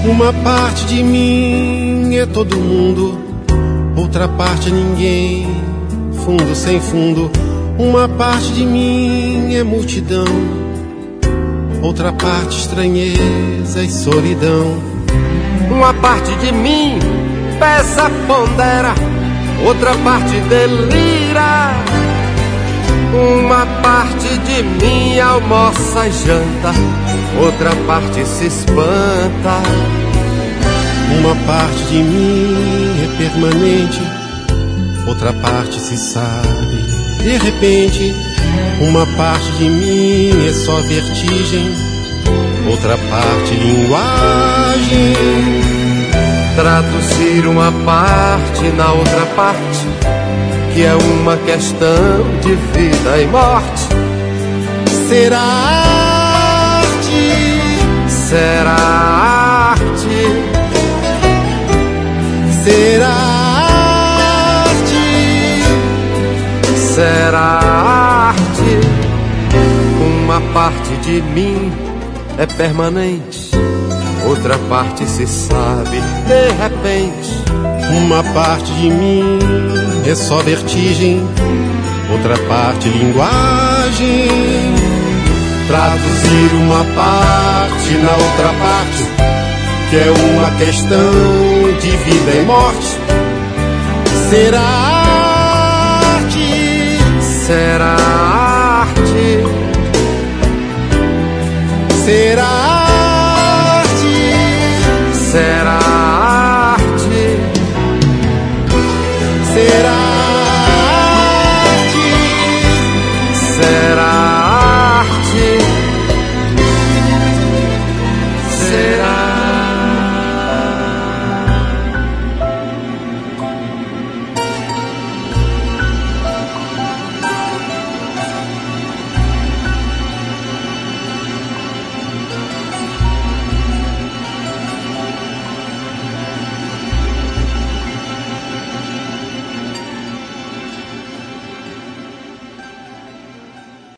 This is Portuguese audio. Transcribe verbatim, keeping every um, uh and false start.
Uma parte de mim é todo mundo, outra parte é ninguém, fundo sem fundo. Uma parte de mim é multidão, outra parte estranheza e solidão. Uma parte de mim pesa, pondera, outra parte delira. Uma parte de mim almoça e janta, outra parte se espanta. Uma parte de mim é permanente, outra parte se sabe de repente. Uma parte de mim é só vertigem, outra parte linguagem. Traduzir uma parte na outra parte, que é uma questão de vida e morte. Será arte, será arte, será arte, será arte. Uma parte de mim é permanente, outra parte se sabe de repente. Uma parte de mim é só vertigem, outra parte linguagem. Traduzir uma parte na outra parte, que é uma questão de vida e morte. Será arte, será